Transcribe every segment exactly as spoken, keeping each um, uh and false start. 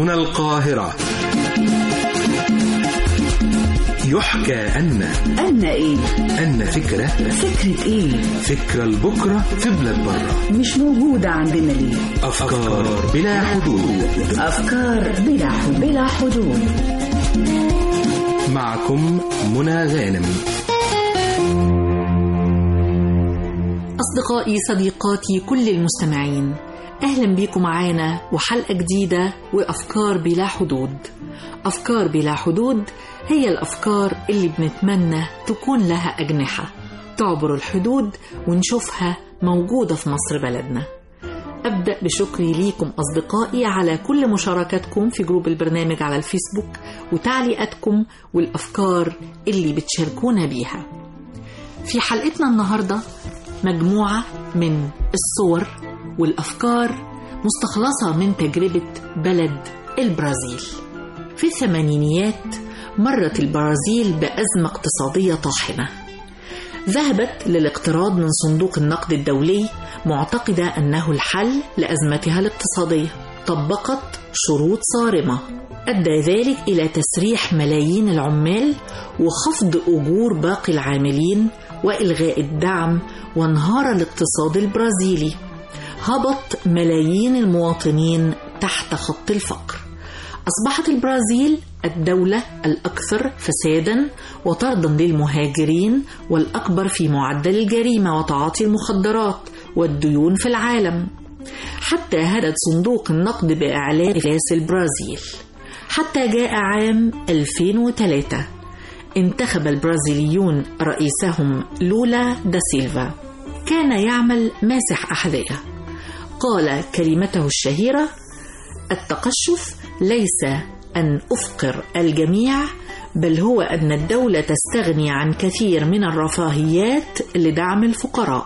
هنا القاهرة. يحكى أن أن إيه؟ أن فكرة فكرة إيه؟ فكرة لبكرة في بلاد برة مش موجودة عندنا ليه؟ أفكار بلا حدود. أفكار بلا حدود بلا حدود. معكم منى غانم. أصدقائي صديقاتي كل المستمعين، أهلا بيكم معانا وحلقة جديدة وأفكار بلا حدود. أفكار بلا حدود هي الأفكار اللي بنتمنى تكون لها أجنحة تعبر الحدود ونشوفها موجودة في مصر بلدنا. أبدأ بشكري ليكم أصدقائي على كل مشاركتكم في جروب البرنامج على الفيسبوك وتعليقاتكم والأفكار اللي بتشاركونا بيها. في حلقتنا النهاردة مجموعة من الصور والأفكار مستخلصة من تجربة بلد البرازيل. في الثمانينيات مرت البرازيل بأزمة اقتصادية طاحنة، ذهبت للاقتراض من صندوق النقد الدولي معتقدة أنه الحل لأزمتها الاقتصادية. طبقت شروط صارمة أدى ذلك إلى تسريح ملايين العمال وخفض أجور باقي العاملين وإلغاء الدعم، وانهار الاقتصاد البرازيلي. هبط ملايين المواطنين تحت خط الفقر. أصبحت البرازيل الدولة الأكثر فسادا وطردا للمهاجرين والأكبر في معدل الجريمة وتعاطي المخدرات والديون في العالم، حتى هدد صندوق النقد بإعلان إفلاس البرازيل. حتى جاء عام ألفين وثلاثة انتخب البرازيليون رئيسهم لولا دا سيلفا. كان يعمل ماسح أحذية. قال كلمته الشهيرة: التقشف ليس أن أفقر الجميع، بل هو أن الدولة تستغني عن كثير من الرفاهيات لدعم الفقراء.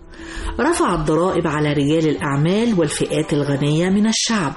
رفع الضرائب على رجال الأعمال والفئات الغنية من الشعب.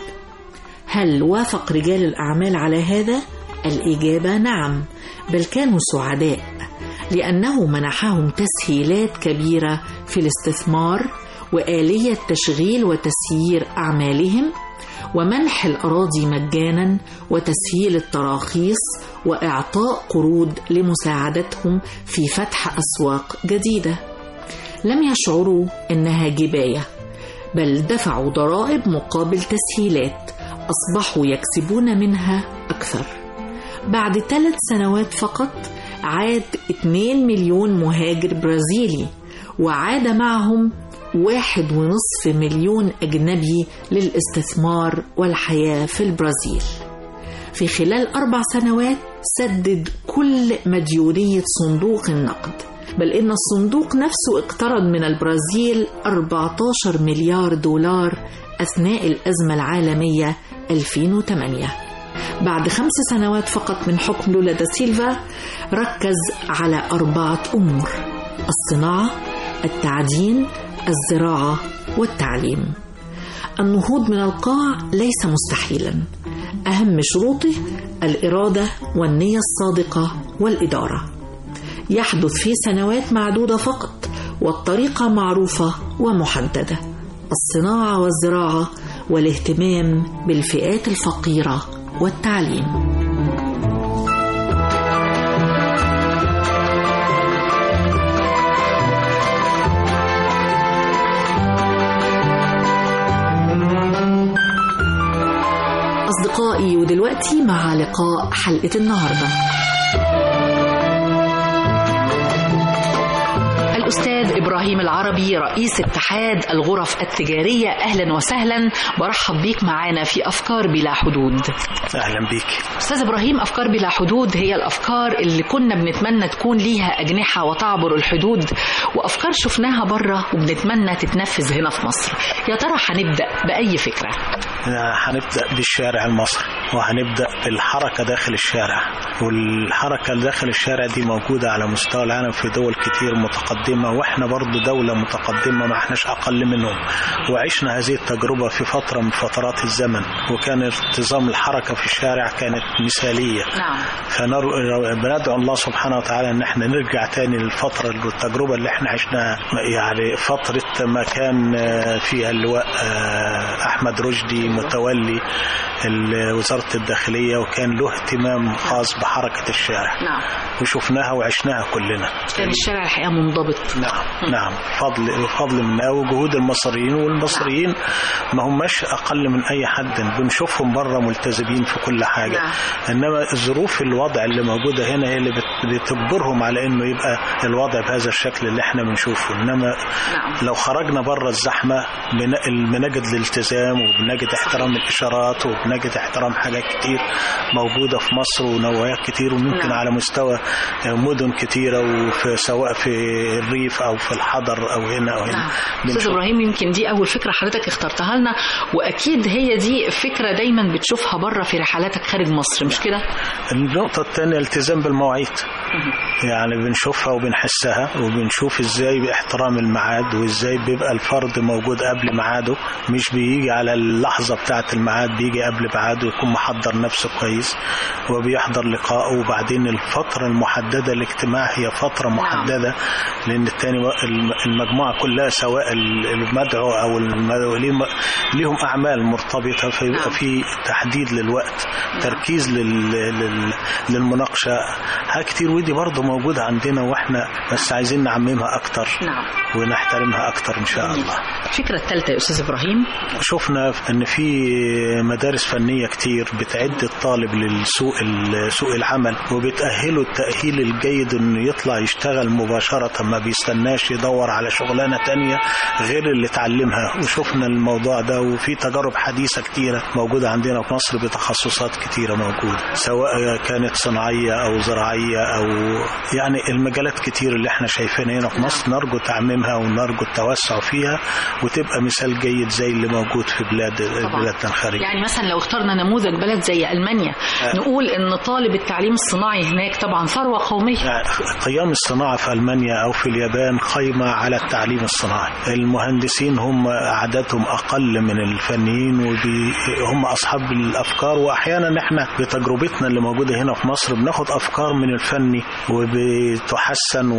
هل وافق رجال الأعمال على هذا؟ الإجابة نعم، بل كانوا سعداء، لأنه منحهم تسهيلات كبيرة في الاستثمار وآلية تشغيل وتسيير أعمالهم، ومنح الأراضي مجانا وتسهيل التراخيص وإعطاء قروض لمساعدتهم في فتح أسواق جديدة. لم يشعروا أنها جباية، بل دفعوا ضرائب مقابل تسهيلات أصبحوا يكسبون منها أكثر. بعد ثلاث سنوات فقط عاد اثنين مليون مهاجر برازيلي، وعاد معهم واحد ونصف مليون أجنبي للاستثمار والحياة في البرازيل. في خلال أربع سنوات سدد كل مديونية صندوق النقد، بل إن الصندوق نفسه اقترض من البرازيل أربعة عشر مليار دولار أثناء الأزمة العالمية ألفين وثمانية. بعد خمس سنوات فقط من حكم لولا دا سيلفا ركز على أربعة أمور: الصناعة، التعدين، الزراعة والتعليم. النهوض من القاع ليس مستحيلا، أهم شروطه الإرادة والنية الصادقة والإدارة. يحدث في سنوات معدودة فقط، والطريقة معروفة ومحددة: الصناعة والزراعة والاهتمام بالفئات الفقيرة والتعليم. أصدقائي، ودلوقتي مع لقاء حلقة النهاردة. الأستاذ إبراهيم العربي رئيس اتحاد الغرف التجارية، أهلا وسهلا، برحب بيك معانا في أفكار بلا حدود. أهلا بيك أستاذ إبراهيم. أفكار بلا حدود هي الأفكار اللي كنا بنتمنى تكون ليها أجنحة وتعبر الحدود، وأفكار شفناها برة وبنتمنى تتنفذ هنا في مصر. يا ترى هنبدأ بأي فكرة؟ هنبدأ بالشارع المصري، وهنبدأ بالحركة داخل الشارع. والحركة داخل الشارع دي موجودة على مستوى العالم في دول كتير متقدمة، واحنا برضو دولة متقدمة ما احناش أقل منهم، وعشنا هذه التجربة في فترة من فترات الزمن، وكان انتظام الحركة في الشارع كانت مثالية. نعم. فبندعو الله سبحانه وتعالى ان احنا نرجع تاني للفترة والتجربة اللي احنا عشنا، يعني فترة ما كان فيها اللواء أحمد رشدي متولي وزارة الداخلية، وكان له اهتمام خاص بحركة الشارع. نعم. وشفناها وعشناها كلنا. كان الشارع الحقيقة منضبط. نعم نعم فضل فضل منا وجهود المصريين، والمصريين ما هماش أقل من أي حد، بنشوفهم بره ملتزمين في كل حاجة. نعم. إنما الظروف الوضع اللي موجودة هنا هي اللي بتجبرهم على إنه يبقى الوضع بهذا الشكل اللي احنا بنشوفه. إنما نعم. لو خرجنا بره الزحمة بنجد الالتزام وبنجد احترام الإشارات وبنجد احترام حاجات كتير موجودة في مصر ونوعيات كتير، وممكن نعم. على مستوى مدن كتيرة، وفي سواء في الريف أو في الحضر أو هنا أو هنا. نعم. أستاذ إبراهيم، يمكن دي أول فكرة حضرتك اخترتها لنا، وأكيد هي دي فكرة دايما بتشوفها بره في رحلاتك خارج مصر، مش كده؟ النقطة الثانية الالتزام بالمواعيد. يعني بنشوفها وبنحسها، وبنشوف ازاي باحترام الميعاد، وازاي بيبقى الفرد موجود قبل ميعاده، مش بيجي على اللحظة بتاعة الميعاد، بيجي قبل ميعاده يكون محضر نفسه كويس وبيحضر لقائه. وبعدين الفترة المحددة الاجتماع هي فترة محددة، لأن التاني المجموعة كلها سواء المدعو أو المدعو ليهم أعمال مرتبطة، فيبقى في تحديد للوقت، تركيز للمناقشة، حاجات كتير. ودي برضه موجودة عندنا، واحنا بس عايزين نعممها أكتر نعم. ونحترمها أكتر إن شاء الله. الفكرة الثالثة يا أستاذ إبراهيم، شفنا أن في مدارس فنية كتير بتعد الطالب للسوق سوق العمل، وبتأهله التأهيل الجيد إنه يطلع يشتغل مباشرة، ما بيستناش يدور على شغلانة تانية غير اللي اتعلمها. وشفنا الموضوع ده، وفي تجارب حديثة كتيرة موجودة عندنا في مصر بتخصصات كتيرة موجودة، سواء كانت صناعية أو زراعية أو يعني المجالات كتير اللي احنا شايفينها هنا في مصر. نرجو تعميمها ونرجو التوسع فيها، وتبقى مثال جيد زي اللي موجود في بلاد بلادنا الخارجية. يعني مثلا لو اخترنا نموذج بلد زي ألمانيا، آه. نقول ان طالب التعليم الصناعي هناك طبعا ثروة قومية. يعني قيام الصناعة في ألمانيا أو في اليابان قايمة على التعليم الصناعي. المهندسين هم عددهم أقل من الفنيين، وهم أصحاب الأفكار. وأحيانا احنا بتجربتنا اللي موجودة هنا في مصر بناخد أفكار من الفني وبتحسن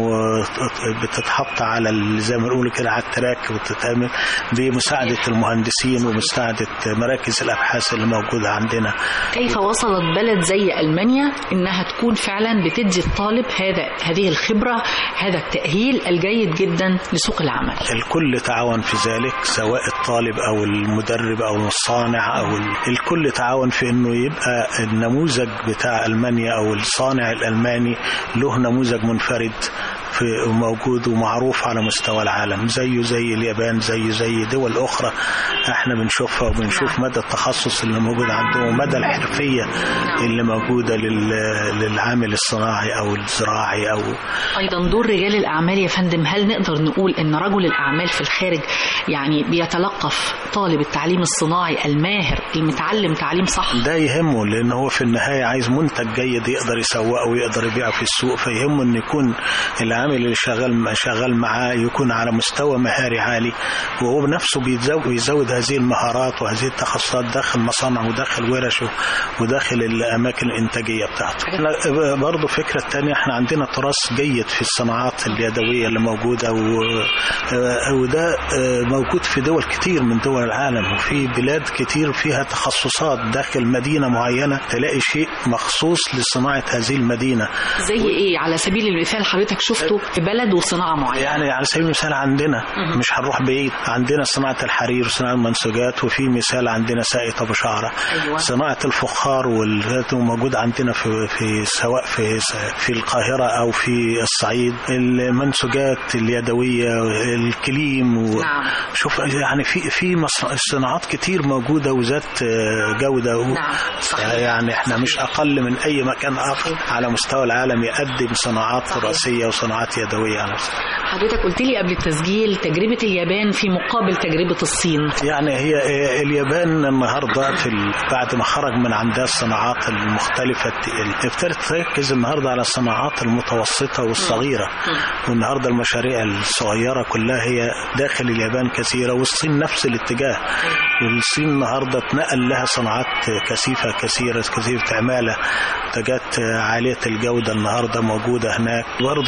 وبتتحط على زي ما نقول كده على التراك، وتتعمل بمساعدة المهندسين ومساعدة مراكز الأبحاث اللي موجودة عندنا. كيف وصلت بلد زي ألمانيا إنها تكون فعلا بتدي الطالب هذا هذه الخبرة، هذا التأهيل الجيد جدا لسوق العمل؟ الكل تعاون في ذلك، سواء الطالب أو المدرب أو الصانع أو الكل تعاون في إنه يبقى النموذج بتاع ألمانيا أو الصانع الألماني له نموذج منفرد موجود ومعروف على مستوى العالم، زيه زي اليابان، زيه زي دول أخرى احنا بنشوفها، وبنشوف مدى التخصص اللي موجود عندهم ومدى الحرفية اللي موجودة للعامل الصناعي أو الزراعي. أو أيضا دور رجال الأعمال يا فندم، هل نقدر نقول أن رجل الأعمال في الخارج يعني بيتلقف طالب التعليم الصناعي الماهر المتعلم تعليم صح؟ ده يهمه، لأنه هو في النهاية عايز منتج جيد يقدر يسوقه ويقدر يبيعه في السوق، فيهمه أن يكون العامل اللي شغال شغال معاه يكون على مستوى مهاري عالي، وهو بنفسه بيزود, بيزود هذه المهارات وهذه التخصصات داخل مصانع وداخل ورش وداخل الأماكن الإنتاجية بتاعته. برضو فكرة تانية، احنا عندنا تراث جيد في الصناعات اليدوية اللي موجودة، وده موجود في دول كتير من دول العالم، وفي بلاد كتير فيها تخصصات داخل مدينة معينة تلاقي شيء مخصوص لصناعة هذه المدينة. زي ايه على سبيل المثال حضرتك شفته في بلد وصناعة معينة؟ يعني على سبيل المثال عندنا مش هنروح بعيد، عندنا صناعة الحرير وصناعة المنسوجات، وفي مثال عندنا ساقية أبو شعرة. أيوة. صناعة الفخار والغات موجود عندنا في في سواء في في القاهرة أو في الصعيد، المنسوجات اليدوية، الكليم و... نعم. شوف يعني في في صناعات كتير موجودة وذات جودة و... نعم. يعني احنا مش أقل من أي مكان آخر على مستوى العالم يقدم صناعات تراثية وصناعات يدوية. حضرتك قلت لي قبل التسجيل تجربة اليابان في مقابل تجربة الصين. يعني هي اليابان النهاردة في بعد ما خرج من عندها الصناعات المختلفة ابتدت تركز النهاردة على الصناعات المتوسطة والصغيرة، والنهاردة المشاريع الصغيرة كلها هي داخل اليابان كثيرة، والصين نفس الاتجاه. والصين النهاردة اتنقل لها صناعات كثيفة كثيرة كثيرة عمالة، منتجات عالية الجودة النهاردة موجودة هناك. برضه في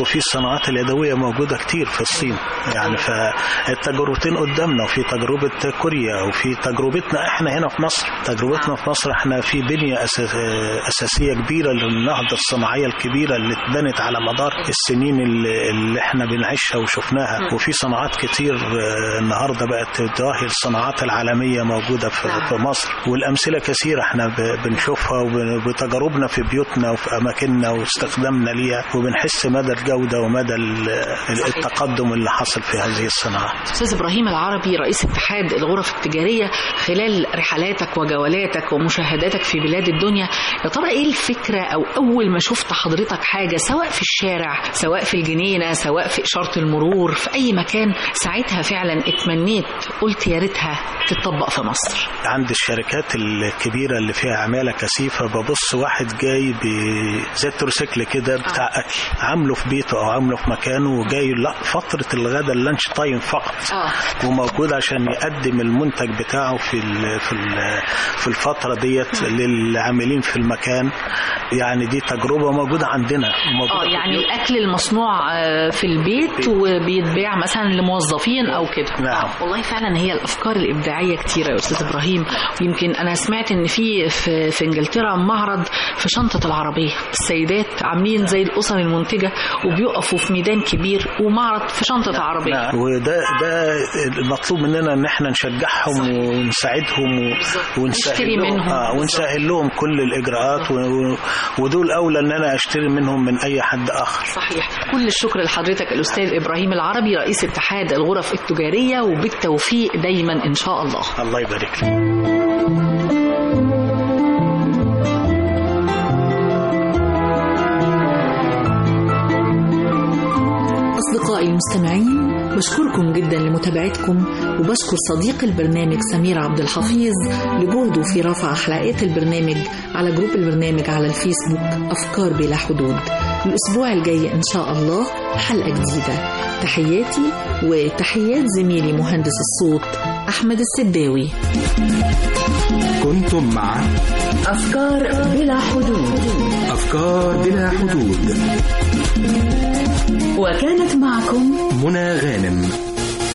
الصناعات اليدوية موجودة كتير في الصين يعني. فالتجربتين قدامنا، وفي تجربة كوريا وفي تجربتنا احنا هنا في مصر. تجربتنا في مصر احنا في بنية أساسية كبيرة للنهضة الصناعية الكبيرة اللي اتبنت على مدار السنين اللي, اللي احنا بنعيشها وشفناها. وفي صناعات كتير النهاردة بقت تواهي الصناعات العالمية موجودة في, في مصر، والأمثلة كثيرة احنا بنشوفها وبتجاربنا في بيوتنا وفي أماكننا واستخدامنا ليها، وبنحس مدى الجودة ومدى التقدم اللي حصل في هذه الصناعات. أستاذ إبراهيم العربي رئيس اتحاد الغرف التجارية، خلال رحلاتك وجولاتك ومشاهداتك في بلاد الدنيا، يا ترى ايه الفكرة او اول ما شفت حضرتك حاجة سواء في الشارع سواء في الجنينة سواء في إشارة المرور في اي مكان، ساعتها فعلا اتمنيت قلت يا ريتها تتطبق في مصر؟ عند الشركات الكبيرة اللي فيها عمالة كثيفة ببص واحد جاي زي التروسيكل كده بتاع اكل عامله في بيته او عامله في مكانه وجاي لا فترة الغداء اللانش تايم فقط آه. وموجود عشان يقدم المنتج بتاعه في ال في ال في الفترة ديت للعاملين في المكان. يعني دي تجربة موجودة عندنا. اه يعني الاكل المصنوع في البيت وبيتباع مثلا لموظفين او كده. نعم. آه. والله فعلا هي الافكار الابداعية كتيرة يا استاذ ابراهيم. ويمكن انا سمعت ان في في, في انجلترا معرض في شنطة العربية، السيدات عاملين زي الاسر المنتجة وبيقفوا في ميدان كبير ومعرض في شنطة العربية. نعم. وده ده المطلوب مننا ان احنا نشجعهم ونساعدهم ونسهل لهم آه ونسهل لهم كل الاجراءات و... ودول اولى ان انا اشتري منهم من اي حد اخر. صحيح. كل الشكر لحضرتك الاستاذ ابراهيم العربي رئيس اتحاد الغرف التجارية، وبالتوفيق دايما ان شاء الله. الله يبارك لك. أصدقائي المستمعين، بشكركم جدا لمتابعتكم، وبشكر صديق البرنامج سمير عبد الحفيظ لجهده في رفع حلقات البرنامج على جروب البرنامج على الفيسبوك أفكار بلا حدود. الأسبوع الجاي إن شاء الله حلقة جديدة. تحياتي وتحيات زميلي مهندس الصوت أحمد السداوي. كنتم مع أفكار بلا حدود. أفكار بلا حدود، وكانت معكم منى غانم.